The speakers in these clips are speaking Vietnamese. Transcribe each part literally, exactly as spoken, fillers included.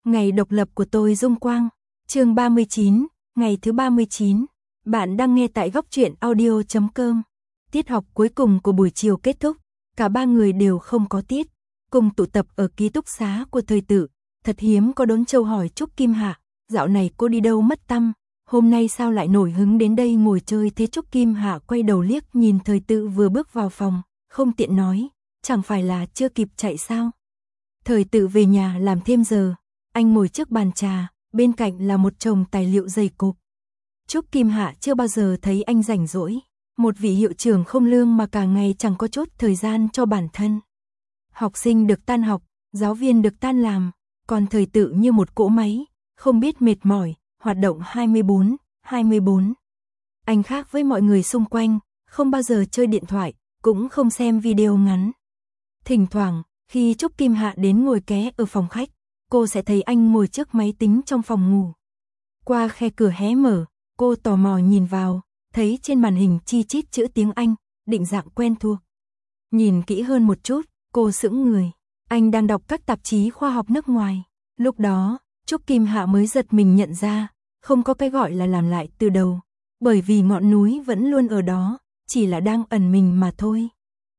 Ngày độc lập của tôi Dung Quang, chương ba mươi chín, ngày thứ ba mươi chín. Bạn đang nghe tại góc truyện audio chấm com. Tiết học cuối cùng của buổi chiều kết thúc, cả ba người đều không có tiết, cùng tụ tập ở ký túc xá của Thời Tự. Thật hiếm có Đốn Châu hỏi Trúc Kim Hạ, dạo này cô đi đâu mất tăm, hôm nay sao lại nổi hứng đến đây ngồi chơi thế? Trúc Kim Hạ quay đầu liếc nhìn Thời Tự vừa bước vào phòng, không tiện nói, chẳng phải là chưa kịp chạy sao? Thời Tự về nhà làm thêm giờ, anh ngồi trước bàn trà, bên cạnh là một chồng tài liệu dày cộp. Trúc Kim Hạ chưa bao giờ thấy anh rảnh rỗi, một vị hiệu trưởng không lương mà cả ngày chẳng có chút thời gian cho bản thân. Học sinh được tan học, giáo viên được tan làm, còn Thời Tự như một cỗ máy, không biết mệt mỏi, hoạt động hai mươi bốn, hai mươi bốn. Anh khác với mọi người xung quanh, không bao giờ chơi điện thoại, cũng không xem video ngắn. Thỉnh thoảng, khi Trúc Kim Hạ đến ngồi ké ở phòng khách, cô sẽ thấy anh ngồi trước máy tính trong phòng ngủ. Qua khe cửa hé mở, cô tò mò nhìn vào, thấy trên màn hình chi chít chữ tiếng Anh, định dạng quen thuộc. Nhìn kỹ hơn một chút, cô sững người. Anh đang đọc các tạp chí khoa học nước ngoài. Lúc đó, Trúc Kim Hạ mới giật mình nhận ra, không có cái gọi là làm lại từ đầu, bởi vì ngọn núi vẫn luôn ở đó, chỉ là đang ẩn mình mà thôi.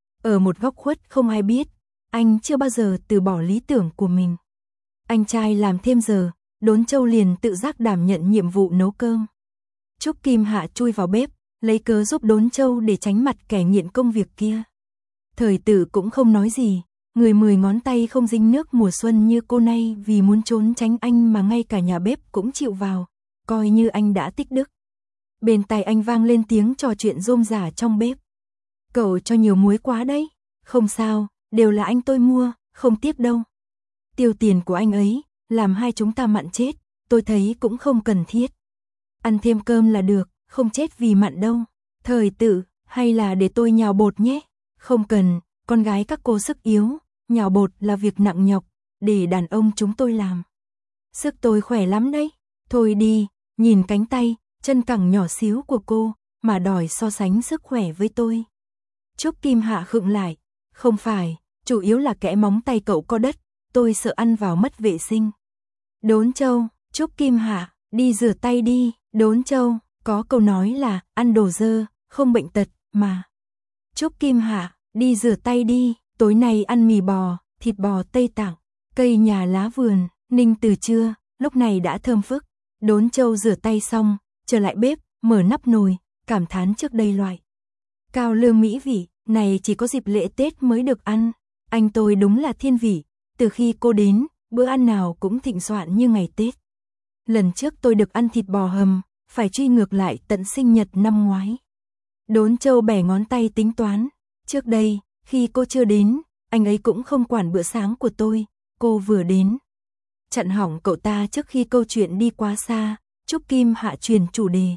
Ở một góc khuất không ai biết, anh chưa bao giờ từ bỏ lý tưởng của mình. Anh trai làm thêm giờ, Đốn Châu liền tự giác đảm nhận nhiệm vụ nấu cơm. Trúc Kim Hạ chui vào bếp, lấy cớ giúp Đốn Châu để tránh mặt kẻ nghiện công việc kia. Thời Tự cũng không nói gì, người mười ngón tay không dính nước mùa xuân như cô này vì muốn trốn tránh anh mà ngay cả nhà bếp cũng chịu vào, coi như anh đã tích đức. Bên tai anh vang lên tiếng trò chuyện rôm rả trong bếp. Cậu cho nhiều muối quá đấy. Không sao, đều là anh tôi mua, không tiếc đâu. Tiêu tiền của anh ấy, làm hai chúng ta mặn chết, tôi thấy cũng không cần thiết. Ăn thêm cơm là được, không chết vì mặn đâu. Thời Tự, hay là để tôi nhào bột nhé? Không cần, con gái các cô sức yếu, nhào bột là việc nặng nhọc, để đàn ông chúng tôi làm. Sức tôi khỏe lắm đấy. Thôi đi, nhìn cánh tay, chân cẳng nhỏ xíu của cô, mà đòi so sánh sức khỏe với tôi. Trúc Kim Hạ khựng lại, không phải, chủ yếu là kẽ móng tay cậu có đất, tôi sợ ăn vào mất vệ sinh. Đốn Châu, Trúc Kim Hạ, đi rửa tay đi. Đốn Châu, có câu nói là ăn đồ dơ, không bệnh tật, mà. Trúc Kim Hạ, đi rửa tay đi, tối nay ăn mì bò, thịt bò Tây Tạng, cây nhà lá vườn, ninh từ trưa, lúc này đã thơm phức. Đốn Châu rửa tay xong, trở lại bếp, mở nắp nồi, cảm thán trước đây loại cao lương mỹ vị, này chỉ có dịp lễ Tết mới được ăn. Anh tôi đúng là thiên vị, từ khi cô đến, bữa ăn nào cũng thịnh soạn như ngày Tết. Lần trước tôi được ăn thịt bò hầm, phải truy ngược lại tận sinh nhật năm ngoái. Đốn Châu bẻ ngón tay tính toán, trước đây, khi cô chưa đến, anh ấy cũng không quản bữa sáng của tôi, cô vừa đến. Chặn hỏng cậu ta trước khi câu chuyện đi quá xa, Trúc Kim Hạ truyền chủ đề.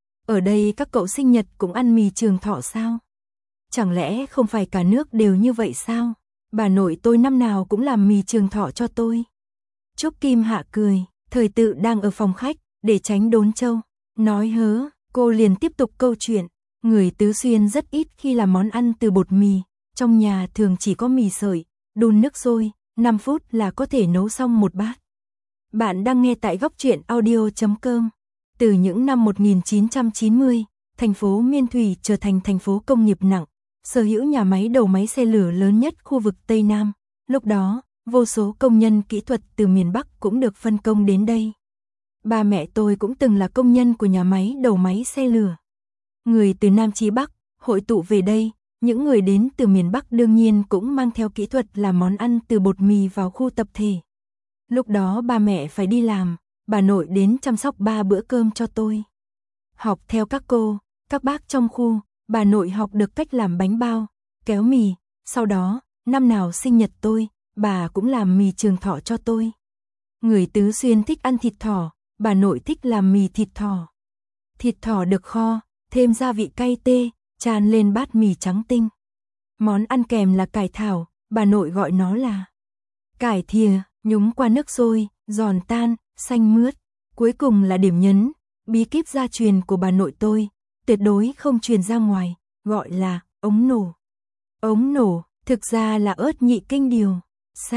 Ở đây các cậu sinh nhật cũng ăn mì Trường Thọ sao? Chẳng lẽ không phải cả nước đều như vậy sao? Bà nội tôi năm nào cũng làm mì Trường Thọ cho tôi. Trúc Kim Hạ cười, Thời Tự đang ở phòng khách, để tránh Đốn Châu. Nói hớ, cô liền tiếp tục câu chuyện. Người Tứ Xuyên rất ít khi làm món ăn từ bột mì, trong nhà thường chỉ có mì sợi, đun nước sôi, năm phút là có thể nấu xong một bát. Bạn đang nghe tại góc truyện audio chấm com. Từ những năm một nghìn chín trăm chín mươi, thành phố Miên Thủy trở thành thành phố công nghiệp nặng, sở hữu nhà máy đầu máy xe lửa lớn nhất khu vực Tây Nam. Lúc đó, vô số công nhân kỹ thuật từ miền Bắc cũng được phân công đến đây. Ba mẹ tôi cũng từng là công nhân của nhà máy đầu máy xe lửa. Người từ Nam chí Bắc hội tụ về đây, những người đến từ miền Bắc đương nhiên cũng mang theo kỹ thuật làm món ăn từ bột mì vào khu tập thể. Lúc đó ba mẹ phải đi làm, bà nội đến chăm sóc ba bữa cơm cho tôi. Học theo các cô, các bác trong khu, bà nội học được cách làm bánh bao, kéo mì, sau đó, năm nào sinh nhật tôi, bà cũng làm mì Trường Thọ cho tôi. Người Tứ Xuyên thích ăn thịt thỏ, bà nội thích làm mì thịt thỏ. Thịt thỏ được kho, thêm gia vị cay tê, tràn lên bát mì trắng tinh. Món ăn kèm là cải thảo, bà nội gọi nó là cải thìa, nhúng qua nước sôi, giòn tan, xanh mướt. Cuối cùng là điểm nhấn, bí kíp gia truyền của bà nội tôi, tuyệt đối không truyền ra ngoài, gọi là ống nổ. Ống nổ, thực ra là ớt nhị kinh điều. Sao,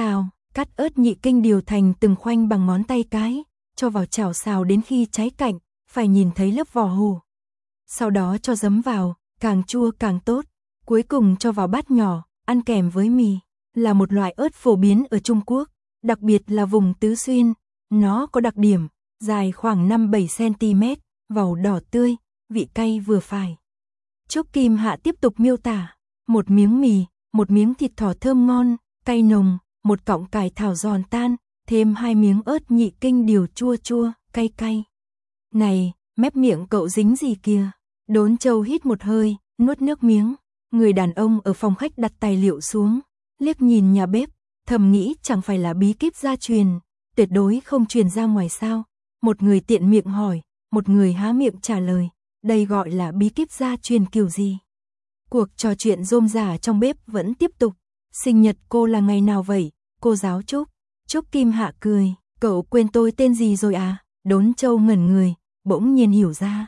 Cắt ớt nhị kinh điều thành từng khoanh bằng ngón tay cái, cho vào chảo xào đến khi cháy cạnh, phải nhìn thấy lớp vỏ hủ. Sau đó cho giấm vào, càng chua càng tốt. Cuối cùng cho vào bát nhỏ, ăn kèm với mì. Là một loại ớt phổ biến ở Trung Quốc, đặc biệt là vùng Tứ Xuyên. Nó có đặc điểm, dài khoảng năm bảy xăng-ti-mét, vỏ đỏ tươi, vị cay vừa phải. Trúc Kim Hạ tiếp tục miêu tả, một miếng mì, một miếng thịt thỏ thơm ngon, cay nồng, một cọng cải thảo giòn tan, thêm hai miếng ớt nhị kinh điều chua chua, cay cay. Này, mép miệng cậu dính gì kìa? Đốn Châu hít một hơi, nuốt nước miếng. Người đàn ông ở phòng khách đặt tài liệu xuống, liếc nhìn nhà bếp, thầm nghĩ chẳng phải là bí kíp gia truyền, tuyệt đối không truyền ra ngoài sao. Một người tiện miệng hỏi, một người há miệng trả lời, đây gọi là bí kíp gia truyền kiểu gì? Cuộc trò chuyện rôm rả trong bếp vẫn tiếp tục. Sinh nhật cô là ngày nào vậy, cô giáo Trúc? Trúc Kim Hạ cười, cậu quên tôi tên gì rồi à? Đốn Châu ngẩn người, bỗng nhiên hiểu ra.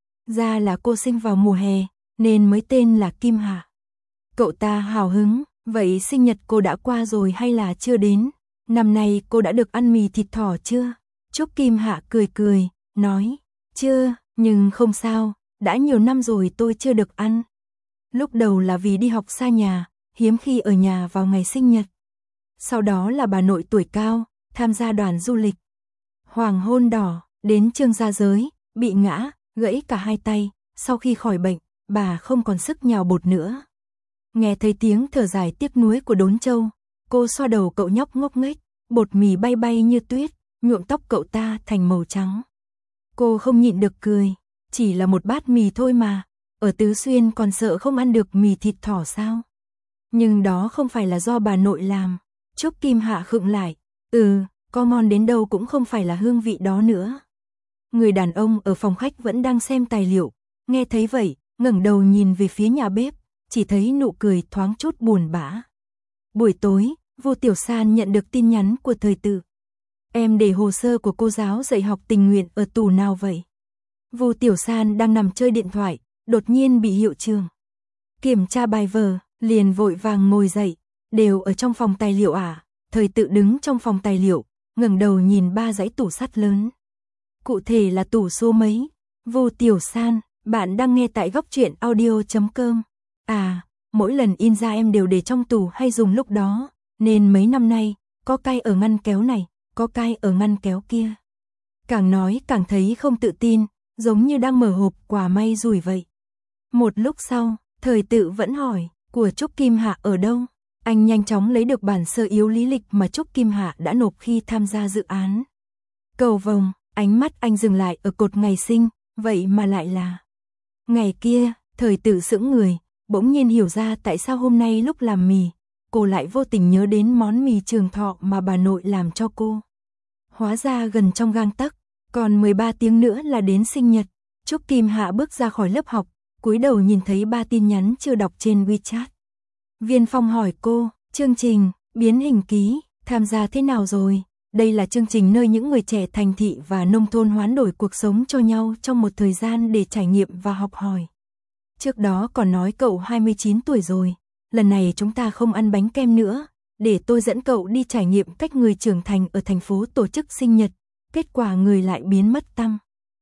Ra là cô sinh vào mùa hè, nên mới tên là Kim Hạ. Cậu ta hào hứng, vậy sinh nhật cô đã qua rồi hay là chưa đến? Năm nay cô đã được ăn mì thịt thỏ chưa? Trúc Kim Hạ cười cười, nói, chưa, nhưng không sao, đã nhiều năm rồi tôi chưa được ăn. Lúc đầu là vì đi học xa nhà, hiếm khi ở nhà vào ngày sinh nhật. Sau đó là bà nội tuổi cao, tham gia đoàn du lịch. Hoàng hôn đỏ, đến Trương Gia Giới, bị ngã, gãy cả hai tay, sau khi khỏi bệnh, bà không còn sức nhào bột nữa. Nghe thấy tiếng thở dài tiếc nuối của Đốn Châu, cô xoa đầu cậu nhóc ngốc nghếch, bột mì bay bay như tuyết, nhuộm tóc cậu ta thành màu trắng. Cô không nhịn được cười, chỉ là một bát mì thôi mà, ở Tứ Xuyên còn sợ không ăn được mì thịt thỏ sao? Nhưng đó không phải là do bà nội làm. Trúc Kim Hạ khựng lại, ừ, có ngon đến đâu cũng không phải là hương vị đó nữa. Người đàn ông ở phòng khách vẫn đang xem tài liệu, nghe thấy vậy, ngẩng đầu nhìn về phía nhà bếp, chỉ thấy nụ cười thoáng chút buồn bã. Buổi tối, Vu Tiểu San nhận được tin nhắn của Thời Tự. Em để hồ sơ của cô giáo dạy học tình nguyện ở tủ nào vậy? Vu Tiểu San đang nằm chơi điện thoại, đột nhiên bị hiệu trưởng kiểm tra bài vở, liền vội vàng ngồi dậy, đều ở trong phòng tài liệu à? Thời Tự đứng trong phòng tài liệu, ngẩng đầu nhìn ba dãy tủ sắt lớn. Cụ thể là tủ số mấy? Vu Tiểu San, bạn đang nghe tại góc truyện audio chấm com. À, mỗi lần in ra em đều để trong tủ hay dùng lúc đó, nên mấy năm nay, có cay ở ngăn kéo này, có cay ở ngăn kéo kia. Càng nói càng thấy không tự tin, giống như đang mở hộp quà may rủi vậy. Một lúc sau, Thời Tự vẫn hỏi, của Trúc Kim Hạ ở đâu? Anh nhanh chóng lấy được bản sơ yếu lý lịch mà Trúc Kim Hạ đã nộp khi tham gia dự án. Cầu vồng, ánh mắt anh dừng lại ở cột ngày sinh, vậy mà lại là ngày kia. Thời Tự sững người, bỗng nhiên hiểu ra tại sao hôm nay lúc làm mì, cô lại vô tình nhớ đến món mì Trường Thọ mà bà nội làm cho cô. Hóa ra gần trong gang tấc, còn mười ba tiếng nữa là đến sinh nhật. Trúc Kim Hạ bước ra khỏi lớp học, cúi đầu nhìn thấy ba tin nhắn chưa đọc trên WeChat. Viên Phong hỏi cô, chương trình biến hình ký, tham gia thế nào rồi? Đây là chương trình nơi những người trẻ thành thị và nông thôn hoán đổi cuộc sống cho nhau trong một thời gian để trải nghiệm và học hỏi. Trước đó còn nói cậu hai mươi chín tuổi rồi, lần này chúng ta không ăn bánh kem nữa, để tôi dẫn cậu đi trải nghiệm cách người trưởng thành ở thành phố tổ chức sinh nhật, kết quả người lại biến mất tăng.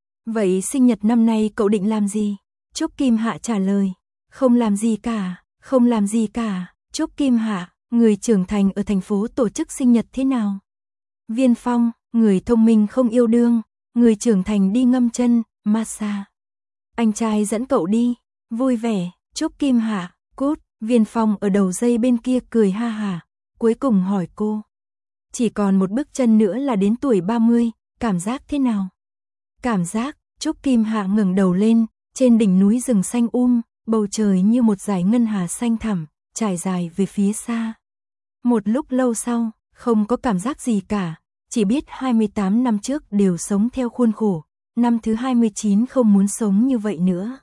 Vậy sinh nhật năm nay cậu định làm gì? Trúc Kim Hạ trả lời, không làm gì cả, không làm gì cả. Trúc Kim Hạ, người trưởng thành ở thành phố tổ chức sinh nhật thế nào? Viên Phong, người thông minh không yêu đương, người trưởng thành đi ngâm chân, massage. Anh trai dẫn cậu đi, vui vẻ. Trúc Kim Hạ, cút. Viên Phong ở đầu dây bên kia cười ha hả, cuối cùng hỏi cô, chỉ còn một bước chân nữa là đến tuổi ba mươi, cảm giác thế nào? Cảm giác? Trúc Kim Hạ ngẩng đầu lên, trên đỉnh núi rừng xanh um, bầu trời như một dải ngân hà xanh thẳm, trải dài về phía xa. Một lúc lâu sau, không có cảm giác gì cả, chỉ biết hai mươi tám năm trước đều sống theo khuôn khổ, năm thứ hai mươi chín không muốn sống như vậy nữa.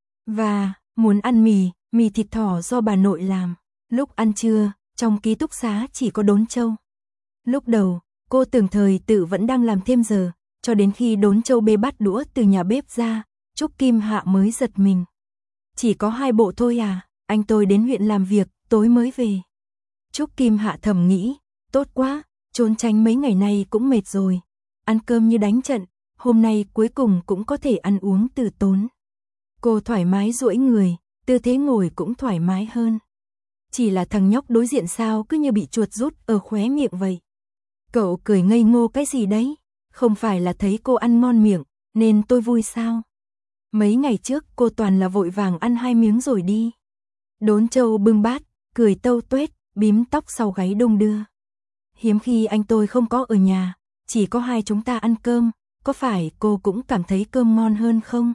Và, muốn ăn mì, mì thịt thỏ do bà nội làm. Lúc ăn trưa, trong ký túc xá chỉ có Đốn Châu. Lúc đầu, cô tưởng Thời Tự vẫn đang làm thêm giờ, cho đến khi Đốn Châu bê bát đũa từ nhà bếp ra, Trúc Kim Hạ mới giật mình. Chỉ có hai bộ thôi à, anh tôi đến huyện làm việc, tối mới về. Trúc Kim Hạ thầm nghĩ, tốt quá, trốn tránh mấy ngày nay cũng mệt rồi. Ăn cơm như đánh trận, hôm nay cuối cùng cũng có thể ăn uống từ tốn. Cô thoải mái duỗi người, tư thế ngồi cũng thoải mái hơn. Chỉ là thằng nhóc đối diện sao cứ như bị chuột rút ở khóe miệng vậy. Cậu cười ngây ngô cái gì đấy? Không phải là thấy cô ăn ngon miệng, nên tôi vui sao? Mấy ngày trước cô toàn là vội vàng ăn hai miếng rồi đi. Đốn Châu bưng bát, cười tâu tuét, bím tóc sau gáy đung đưa. Hiếm khi anh tôi không có ở nhà, chỉ có hai chúng ta ăn cơm, có phải cô cũng cảm thấy cơm ngon hơn không?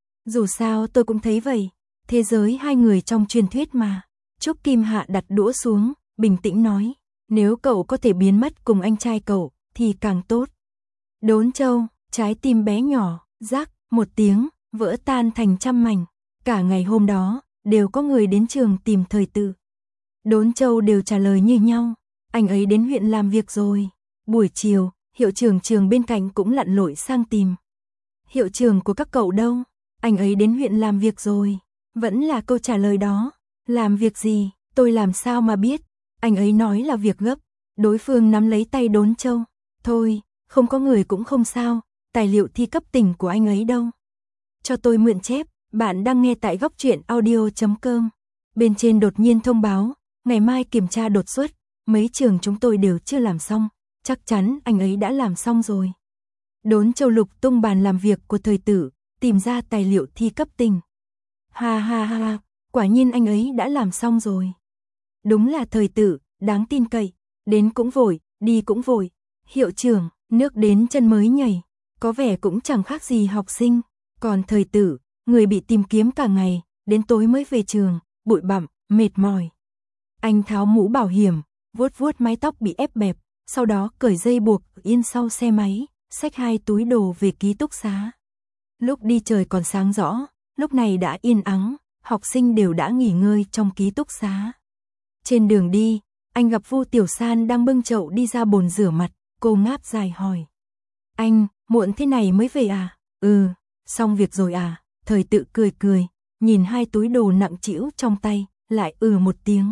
Dù sao tôi cũng thấy vậy, thế giới hai người trong truyền thuyết mà. Trúc Kim Hạ đặt đũa xuống, bình tĩnh nói, nếu cậu có thể biến mất cùng anh trai cậu, thì càng tốt. Đốn Châu, trái tim bé nhỏ, rắc, một tiếng, vỡ tan thành trăm mảnh. Cả ngày hôm đó, đều có người đến trường tìm Thời Tự. Đốn Châu đều trả lời như nhau, anh ấy đến huyện làm việc rồi. Buổi chiều, hiệu trưởng trường bên cạnh cũng lặn lội sang tìm. Hiệu trưởng của các cậu đâu? Anh ấy đến huyện làm việc rồi. Vẫn là câu trả lời đó. Làm việc gì? Tôi làm sao mà biết? Anh ấy nói là việc gấp. Đối phương nắm lấy tay Đốn Châu. Thôi, không có người cũng không sao. Tài liệu thi cấp tỉnh của anh ấy đâu? Cho tôi mượn chép. Bạn đang nghe tại góc truyện audio chấm com. Bên trên đột nhiên thông báo, ngày mai kiểm tra đột xuất. Mấy trường chúng tôi đều chưa làm xong. Chắc chắn anh ấy đã làm xong rồi. Đốn Châu lục tung bàn làm việc của Thời Tự, tìm ra tài liệu thi cấp tỉnh. Ha ha ha, quả nhiên anh ấy đã làm xong rồi. Đúng là Thời Tự, đáng tin cậy, đến cũng vội, đi cũng vội. Hiệu trưởng, nước đến chân mới nhảy, có vẻ cũng chẳng khác gì học sinh. Còn Thời Tự, người bị tìm kiếm cả ngày, đến tối mới về trường, bụi bặm, mệt mỏi. Anh tháo mũ bảo hiểm, vuốt vuốt mái tóc bị ép bẹp, sau đó cởi dây buộc yên sau xe máy, xách hai túi đồ về ký túc xá. Lúc đi trời còn sáng rõ, lúc này đã yên ắng, học sinh đều đã nghỉ ngơi trong ký túc xá. Trên đường đi, anh gặp Vu Tiểu San đang bưng chậu đi ra bồn rửa mặt, cô ngáp dài hỏi. Anh, muộn thế này mới về à? Ừ, xong việc rồi à? Thời Tự cười cười, nhìn hai túi đồ nặng trĩu trong tay, lại ừ một tiếng.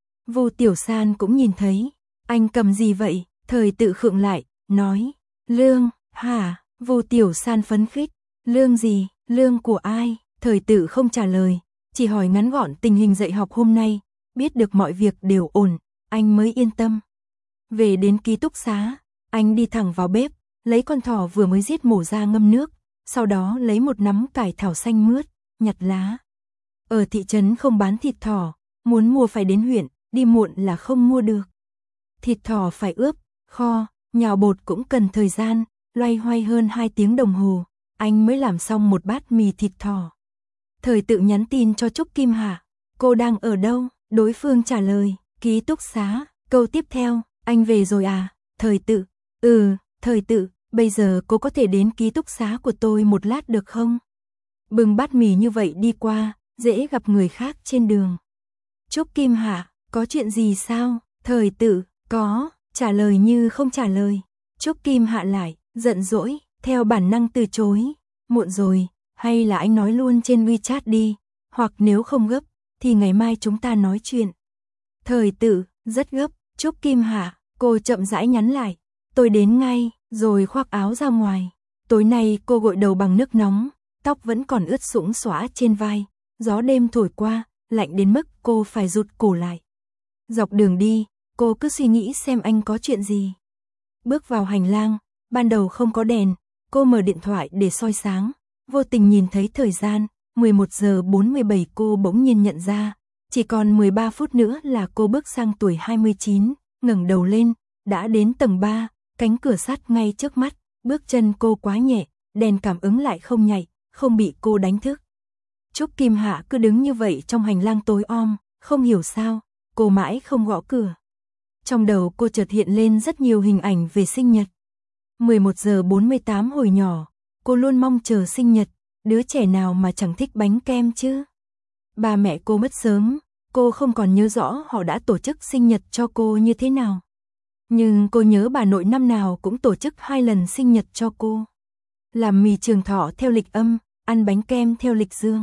Vu Tiểu San cũng nhìn thấy, anh cầm gì vậy? Thời Tự khựng lại, nói, lương, hả? Vu Tiểu San phấn khích, lương gì, lương của ai? Thời Tự không trả lời, chỉ hỏi ngắn gọn tình hình dạy học hôm nay, biết được mọi việc đều ổn, anh mới yên tâm. Về đến ký túc xá, anh đi thẳng vào bếp, lấy con thỏ vừa mới giết mổ ra ngâm nước, sau đó lấy một nắm cải thảo xanh mướt, nhặt lá. Ở thị trấn không bán thịt thỏ, muốn mua phải đến huyện, đi muộn là không mua được. Thịt thỏ phải ướp, kho, nhào bột cũng cần thời gian, loay hoay hơn hai tiếng đồng hồ, anh mới làm xong một bát mì thịt thỏ. Thời Tự nhắn tin cho Trúc Kim Hạ, cô đang ở đâu? Đối phương trả lời, ký túc xá. Câu tiếp theo, anh về rồi à? Thời Tự, ừ, Thời Tự, bây giờ cô có thể đến ký túc xá của tôi một lát được không? Bưng bát mì như vậy đi qua, dễ gặp người khác trên đường. Trúc Kim Hạ, có chuyện gì sao? Thời Tự, có, trả lời như không trả lời. Trúc Kim Hạ lại, giận dỗi, theo bản năng từ chối. Muộn rồi, hay là anh nói luôn trên WeChat đi, hoặc nếu không gấp, thì ngày mai chúng ta nói chuyện. Thời Tự, rất gấp. Trúc Kim Hạ, cô chậm rãi nhắn lại, tôi đến ngay, rồi khoác áo ra ngoài. Tối nay cô gội đầu bằng nước nóng, tóc vẫn còn ướt sũng xõa trên vai, gió đêm thổi qua, lạnh đến mức cô phải rụt cổ lại. Dọc đường đi, cô cứ suy nghĩ xem anh có chuyện gì. Bước vào hành lang, ban đầu không có đèn, cô mở điện thoại để soi sáng, vô tình nhìn thấy thời gian, mười một giờ bốn mươi bảy. Cô bỗng nhiên nhận ra, chỉ còn mười ba phút nữa là cô bước sang tuổi hai mươi chín, ngẩng đầu lên, đã đến tầng ba, cánh cửa sắt ngay trước mắt, bước chân cô quá nhẹ, đèn cảm ứng lại không nhạy, không bị cô đánh thức. Trúc Kim Hạ cứ đứng như vậy trong hành lang tối om, không hiểu sao, cô mãi không gõ cửa. Trong đầu cô chợt hiện lên rất nhiều hình ảnh về sinh nhật. mười một giờ bốn mươi tám hồi nhỏ, cô luôn mong chờ sinh nhật, đứa trẻ nào mà chẳng thích bánh kem chứ. Ba mẹ cô mất sớm, cô không còn nhớ rõ họ đã tổ chức sinh nhật cho cô như thế nào. Nhưng cô nhớ bà nội năm nào cũng tổ chức hai lần sinh nhật cho cô. Làm mì trường thọ theo lịch âm, ăn bánh kem theo lịch dương.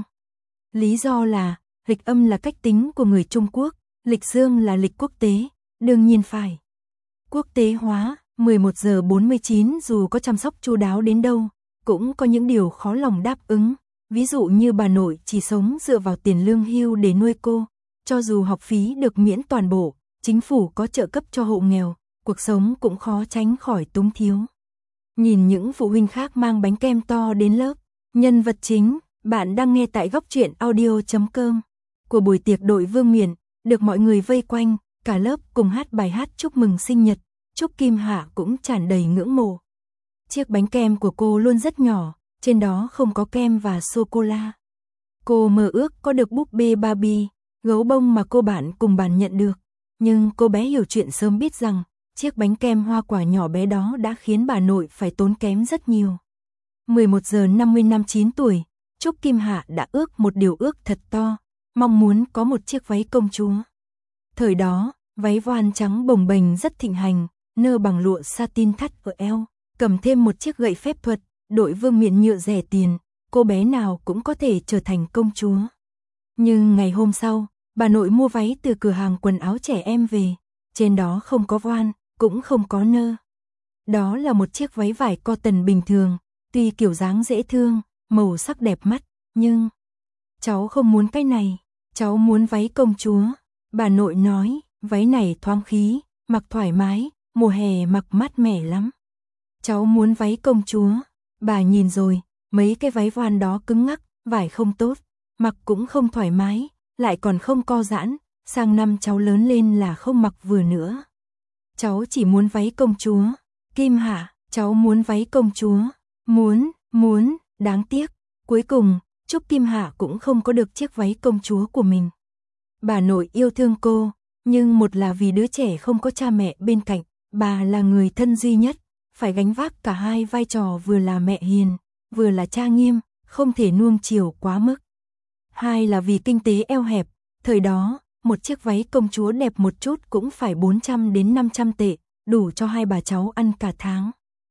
Lý do là, lịch âm là cách tính của người Trung Quốc, lịch dương là lịch quốc tế, đương nhiên phải. Quốc tế hóa, mười một giờ bốn mươi chín dù có chăm sóc chu đáo đến đâu, cũng có những điều khó lòng đáp ứng. Ví dụ như bà nội chỉ sống dựa vào tiền lương hưu để nuôi cô, cho dù học phí được miễn toàn bộ, chính phủ có trợ cấp cho hộ nghèo, cuộc sống cũng khó tránh khỏi túng thiếu. Nhìn những phụ huynh khác mang bánh kem to đến lớp, nhân vật chính, bạn đang nghe tại góc truyện audio chấm com của buổi tiệc đội Vương Miện, được mọi người vây quanh, cả lớp cùng hát bài hát chúc mừng sinh nhật, Trúc Kim Hạ cũng tràn đầy ngưỡng mộ. Chiếc bánh kem của cô luôn rất nhỏ, trên đó không có kem và sô-cô-la. Cô mơ ước có được búp bê Barbie, gấu bông mà cô bạn cùng bàn nhận được, nhưng cô bé hiểu chuyện sớm biết rằng chiếc bánh kem hoa quả nhỏ bé đó đã khiến bà nội phải tốn kém rất nhiều. mười một giờ năm mươi năm chín tuổi, Trúc Kim Hạ đã ước một điều ước thật to, mong muốn có một chiếc váy công chúa. Thời đó, váy voan trắng bồng bềnh rất thịnh hành, nơ bằng lụa satin thắt ở eo, cầm thêm một chiếc gậy phép thuật, đội Vương Miện nhựa rẻ tiền, cô bé nào cũng có thể trở thành công chúa. Nhưng ngày hôm sau, bà nội mua váy từ cửa hàng quần áo trẻ em về, trên đó không có voan, cũng không có nơ. Đó là một chiếc váy vải cotton bình thường, tuy kiểu dáng dễ thương, màu sắc đẹp mắt, nhưng cháu không muốn cái này, cháu muốn váy công chúa. Bà nội nói, váy này thoáng khí, mặc thoải mái, mùa hè mặc mát mẻ lắm. Cháu muốn váy công chúa. Bà nhìn rồi, mấy cái váy voan đó cứng ngắc, vải không tốt, mặc cũng không thoải mái, lại còn không co giãn, sang năm cháu lớn lên là không mặc vừa nữa. Cháu chỉ muốn váy công chúa. Kim Hạ, cháu muốn váy công chúa. Muốn, muốn, đáng tiếc. Cuối cùng, Trúc Kim Hạ cũng không có được chiếc váy công chúa của mình. Bà nội yêu thương cô, nhưng một là vì đứa trẻ không có cha mẹ bên cạnh, bà là người thân duy nhất, phải gánh vác cả hai vai trò vừa là mẹ hiền, vừa là cha nghiêm, không thể nuông chiều quá mức. Hai là vì kinh tế eo hẹp, thời đó, một chiếc váy công chúa đẹp một chút cũng phải bốn trăm đến năm trăm tệ, đủ cho hai bà cháu ăn cả tháng.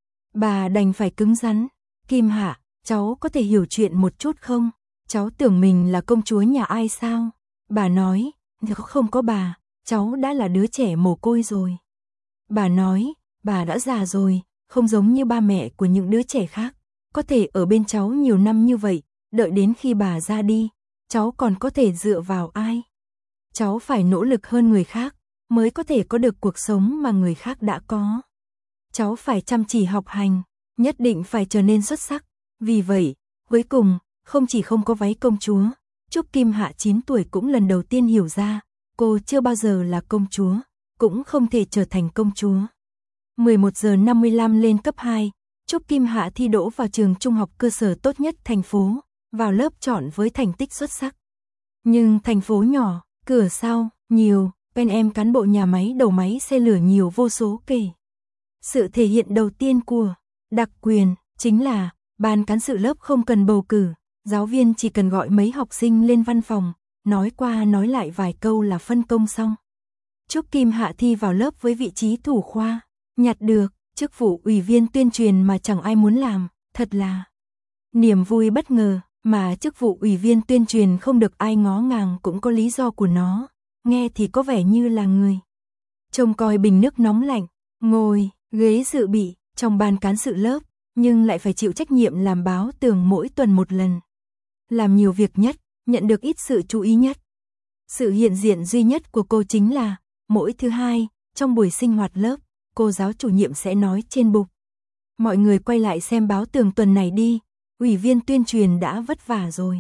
Bà đành phải cứng rắn, Kim Hạ, cháu có thể hiểu chuyện một chút không? Cháu tưởng mình là công chúa nhà ai sao? Bà nói, không có bà, cháu đã là đứa trẻ mồ côi rồi. Bà nói, bà đã già rồi, không giống như ba mẹ của những đứa trẻ khác, có thể ở bên cháu nhiều năm như vậy, đợi đến khi bà ra đi, cháu còn có thể dựa vào ai? Cháu phải nỗ lực hơn người khác, mới có thể có được cuộc sống mà người khác đã có. Cháu phải chăm chỉ học hành, nhất định phải trở nên xuất sắc. Vì vậy, cuối cùng, không chỉ không có váy công chúa, Trúc Kim Hạ chín tuổi cũng lần đầu tiên hiểu ra, cô chưa bao giờ là công chúa, cũng không thể trở thành công chúa. mười một giờ năm mươi lăm lên cấp hai, Trúc Kim Hạ thi đỗ vào trường trung học cơ sở tốt nhất thành phố, vào lớp chọn với thành tích xuất sắc. Nhưng thành phố nhỏ, cửa sau, nhiều, bên em cán bộ nhà máy đầu máy xe lửa nhiều vô số kể. Sự thể hiện đầu tiên của đặc quyền chính là ban cán sự lớp không cần bầu cử, giáo viên chỉ cần gọi mấy học sinh lên văn phòng, nói qua nói lại vài câu là phân công xong. Trúc Kim Hạ thi vào lớp với vị trí thủ khoa, nhặt được chức vụ ủy viên tuyên truyền mà chẳng ai muốn làm, thật là niềm vui bất ngờ, mà chức vụ ủy viên tuyên truyền không được ai ngó ngàng cũng có lý do của nó, nghe thì có vẻ như là người trông coi bình nước nóng lạnh, ngồi ghế dự bị trong ban cán sự lớp, nhưng lại phải chịu trách nhiệm làm báo tường mỗi tuần một lần. Làm nhiều việc nhất, nhận được ít sự chú ý nhất. Sự hiện diện duy nhất của cô chính là, mỗi thứ hai, trong buổi sinh hoạt lớp, cô giáo chủ nhiệm sẽ nói trên bục. Mọi người quay lại xem báo tường tuần này đi, ủy viên tuyên truyền đã vất vả rồi.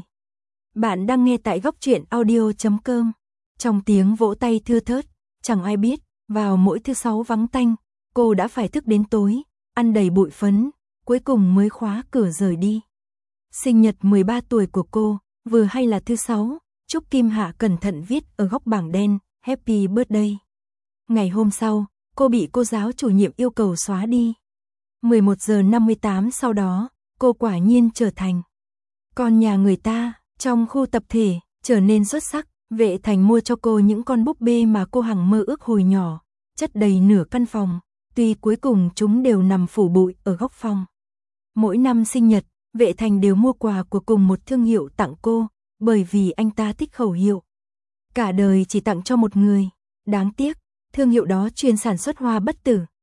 Bạn đang nghe tại góc truyện audio chấm com. Trong tiếng vỗ tay thưa thớt, chẳng ai biết, vào mỗi thứ sáu vắng tanh, cô đã phải thức đến tối, ăn đầy bụi phấn, cuối cùng mới khóa cửa rời đi. Sinh nhật mười ba tuổi của cô, vừa hay là thứ sáu, Trúc Kim Hạ cẩn thận viết ở góc bảng đen, Happy Birthday. Ngày hôm sau, cô bị cô giáo chủ nhiệm yêu cầu xóa đi. mười một giờ năm mươi tám sau đó, cô quả nhiên trở thành con nhà người ta, trong khu tập thể, trở nên xuất sắc. Vệ Thành mua cho cô những con búp bê mà cô hằng mơ ước hồi nhỏ, chất đầy nửa căn phòng, tuy cuối cùng chúng đều nằm phủ bụi ở góc phòng. Mỗi năm sinh nhật, Vệ Thành đều mua quà của cùng một thương hiệu tặng cô, bởi vì anh ta thích khẩu hiệu cả đời chỉ tặng cho một người. Đáng tiếc, thương hiệu đó chuyên sản xuất hoa bất tử,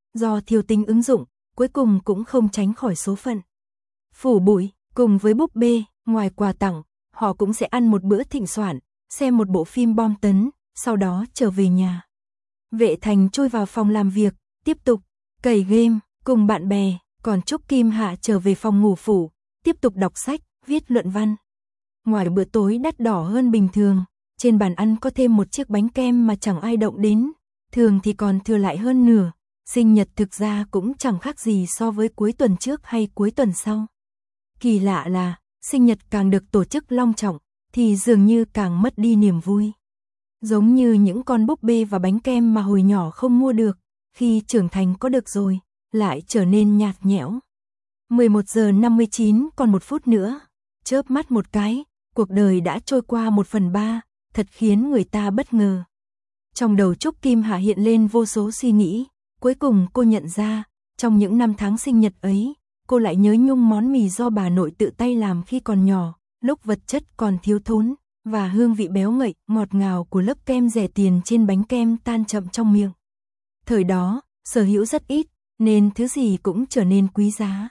do thiếu tính ứng dụng, cuối cùng cũng không tránh khỏi số phận. Phủ bụi, cùng với búp bê, ngoài quà tặng, họ cũng sẽ ăn một bữa thịnh soạn, xem một bộ phim bom tấn, sau đó trở về nhà. Vệ Thành chui vào phòng làm việc, tiếp tục cày game cùng bạn bè, còn Trúc Kim Hạ trở về phòng ngủ phủ, tiếp tục đọc sách, viết luận văn. Ngoài bữa tối đắt đỏ hơn bình thường, trên bàn ăn có thêm một chiếc bánh kem mà chẳng ai động đến, thường thì còn thừa lại hơn nửa. Sinh nhật thực ra cũng chẳng khác gì so với cuối tuần trước hay cuối tuần sau. Kỳ lạ là, sinh nhật càng được tổ chức long trọng, thì dường như càng mất đi niềm vui. Giống như những con búp bê và bánh kem mà hồi nhỏ không mua được, khi trưởng thành có được rồi, lại trở nên nhạt nhẽo. mười một giờ năm mươi chín, còn một phút nữa. Chớp mắt một cái, cuộc đời đã trôi qua một phần ba, thật khiến người ta bất ngờ. Trong đầu Trúc Kim Hạ hiện lên vô số suy nghĩ, cuối cùng cô nhận ra, trong những năm tháng sinh nhật ấy, cô lại nhớ nhung món mì do bà nội tự tay làm khi còn nhỏ, lúc vật chất còn thiếu thốn, và hương vị béo ngậy, ngọt ngào của lớp kem rẻ tiền trên bánh kem tan chậm trong miệng. Thời đó, sở hữu rất ít, nên thứ gì cũng trở nên quý giá.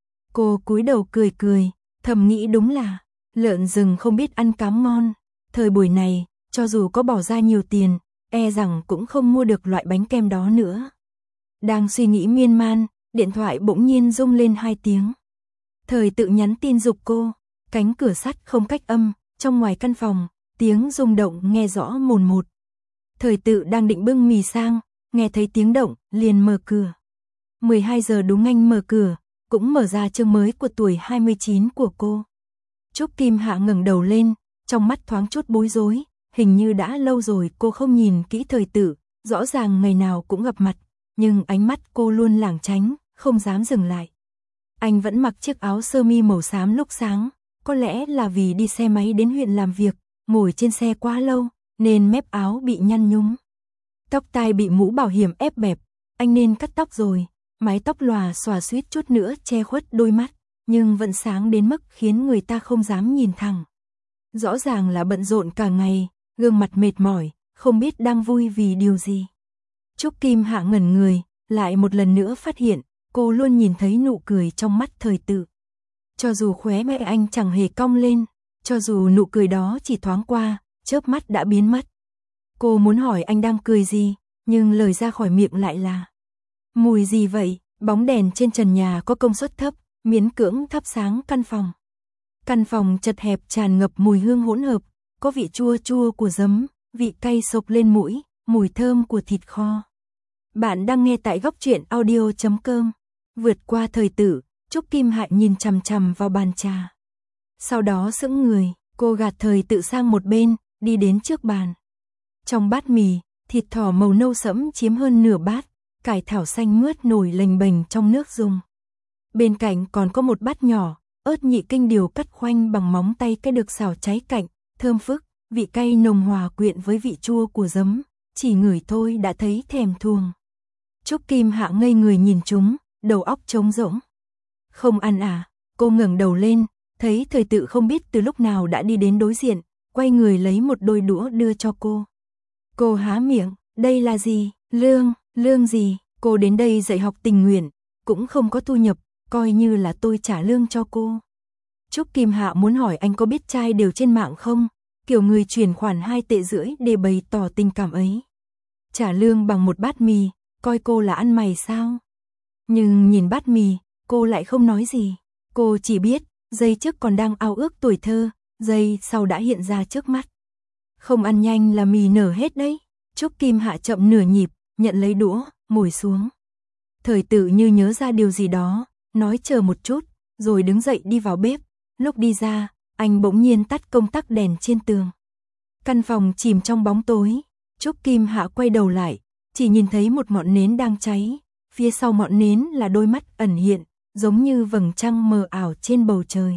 Cô cúi đầu cười cười, thầm nghĩ đúng là, lợn rừng không biết ăn cám ngon. Thời buổi này, cho dù có bỏ ra nhiều tiền, e rằng cũng không mua được loại bánh kem đó nữa. Đang suy nghĩ miên man, điện thoại bỗng nhiên rung lên hai tiếng. Thời tự nhắn tin giục cô, cánh cửa sắt không cách âm, trong ngoài căn phòng, tiếng rung động nghe rõ mồn một. Thời tự đang định bưng mì sang, nghe thấy tiếng động, liền mở cửa. mười hai giờ đúng anh mở cửa, cũng mở ra chương mới của tuổi hai mươi chín của cô. Trúc Kim Hạ ngẩng đầu lên, trong mắt thoáng chút bối rối, hình như đã lâu rồi cô không nhìn kỹ thời tự, rõ ràng ngày nào cũng gặp mặt, nhưng ánh mắt cô luôn lảng tránh, không dám dừng lại. Anh vẫn mặc chiếc áo sơ mi màu xám lúc sáng, có lẽ là vì đi xe máy đến huyện làm việc, ngồi trên xe quá lâu, nên mép áo bị nhăn nhúm. Tóc tai bị mũ bảo hiểm ép bẹp, anh nên cắt tóc rồi, mái tóc lòa xòa suýt chút nữa che khuất đôi mắt, nhưng vẫn sáng đến mức khiến người ta không dám nhìn thẳng. Rõ ràng là bận rộn cả ngày, gương mặt mệt mỏi, không biết đang vui vì điều gì. Trúc Kim Hạ ngẩn người, lại một lần nữa phát hiện, cô luôn nhìn thấy nụ cười trong mắt thời tự. Cho dù khóe môi anh chẳng hề cong lên, cho dù nụ cười đó chỉ thoáng qua, chớp mắt đã biến mất. Cô muốn hỏi anh đang cười gì, nhưng lời ra khỏi miệng lại là: mùi gì vậy? Bóng đèn trên trần nhà có công suất thấp, miễn cưỡng thắp sáng căn phòng. Căn phòng chật hẹp tràn ngập mùi hương hỗn hợp, có vị chua chua của giấm, vị cay xộc lên mũi, mùi thơm của thịt kho. Bạn đang nghe tại góc truyện audio chấm com. Vượt qua thời tử, Trúc Kim Hạ nhìn chằm chằm vào bàn trà. Sau đó sững người, cô gạt thời tự sang một bên, đi đến trước bàn. Trong bát mì, thịt thỏ màu nâu sẫm chiếm hơn nửa bát, cải thảo xanh mướt nổi lềnh bềnh trong nước dùng. Bên cạnh còn có một bát nhỏ, ớt nhị kinh điều cắt khoanh bằng móng tay cái được xào cháy cạnh, thơm phức, vị cay nồng hòa quyện với vị chua của giấm, chỉ ngửi thôi đã thấy thèm thuồng. Trúc Kim Hạ ngây người nhìn chúng, đầu óc trống rỗng. Không ăn à? Cô ngẩng đầu lên, thấy thời tự không biết từ lúc nào đã đi đến đối diện, quay người lấy một đôi đũa đưa cho cô. Cô há miệng, đây là gì? Lương, lương gì? Cô đến đây dạy học tình nguyện, cũng không có thu nhập, coi như là tôi trả lương cho cô. Trúc Kim Hạ muốn hỏi anh có biết trai đều trên mạng không? Kiểu người chuyển khoản hai tệ rưỡi để bày tỏ tình cảm ấy. Trả lương bằng một bát mì, coi cô là ăn mày sao? Nhưng nhìn bát mì, cô lại không nói gì. Cô chỉ biết, giây trước còn đang ao ước tuổi thơ, giây sau đã hiện ra trước mắt. Không ăn nhanh là mì nở hết đấy. Trúc Kim Hạ chậm nửa nhịp, nhận lấy đũa, ngồi xuống. Thời tự như nhớ ra điều gì đó, nói chờ một chút, rồi đứng dậy đi vào bếp. Lúc đi ra, anh bỗng nhiên tắt công tắc đèn trên tường. Căn phòng chìm trong bóng tối, Trúc Kim Hạ quay đầu lại, chỉ nhìn thấy một ngọn nến đang cháy, phía sau ngọn nến là đôi mắt ẩn hiện, giống như vầng trăng mờ ảo trên bầu trời.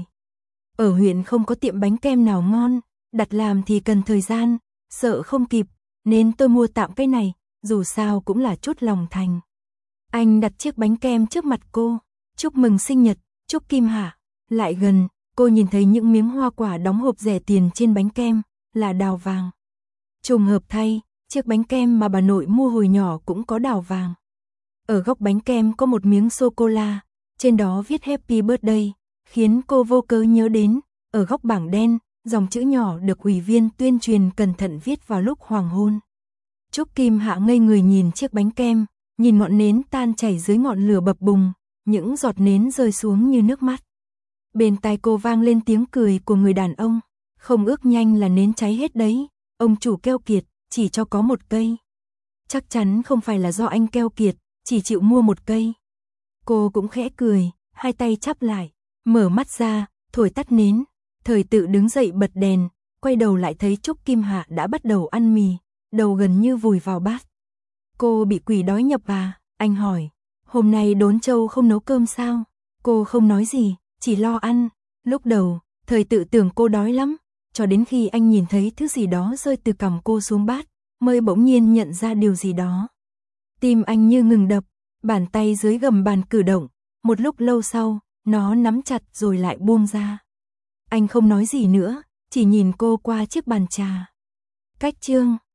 Ở huyện không có tiệm bánh kem nào ngon, đặt làm thì cần thời gian, sợ không kịp, nên tôi mua tạm cái này, dù sao cũng là chút lòng thành. Anh đặt chiếc bánh kem trước mặt cô, chúc mừng sinh nhật, Trúc Kim Hạ. Lại gần, cô nhìn thấy những miếng hoa quả đóng hộp rẻ tiền trên bánh kem, là đào vàng. Trùng hợp thay, chiếc bánh kem mà bà nội mua hồi nhỏ cũng có đào vàng. Ở góc bánh kem có một miếng sô-cô-la, trên đó viết Happy Birthday, khiến cô vô cớ nhớ đến, ở góc bảng đen, dòng chữ nhỏ được ủy viên tuyên truyền cẩn thận viết vào lúc hoàng hôn. Trúc Kim Hạ ngây người nhìn chiếc bánh kem, nhìn ngọn nến tan chảy dưới ngọn lửa bập bùng, những giọt nến rơi xuống như nước mắt. Bên tai cô vang lên tiếng cười của người đàn ông, không ước nhanh là nến cháy hết đấy, ông chủ keo kiệt, chỉ cho có một cây. Chắc chắn không phải là do anh keo kiệt, chỉ chịu mua một cây. Cô cũng khẽ cười, hai tay chắp lại, mở mắt ra, thổi tắt nến, Thời Tự đứng dậy bật đèn, quay đầu lại thấy Trúc Kim Hạ đã bắt đầu ăn mì, đầu gần như vùi vào bát. Cô bị quỷ đói nhập à? Anh hỏi, hôm nay Đốn Châu không nấu cơm sao? Cô không nói gì, chỉ lo ăn. Lúc đầu, Thời Tự tưởng cô đói lắm, cho đến khi anh nhìn thấy thứ gì đó rơi từ cằm cô xuống bát, mới bỗng nhiên nhận ra điều gì đó. Tim anh như ngừng đập, bàn tay dưới gầm bàn cử động, một lúc lâu sau, nó nắm chặt rồi lại buông ra. Anh không nói gì nữa, chỉ nhìn cô qua chiếc bàn trà. Cách chương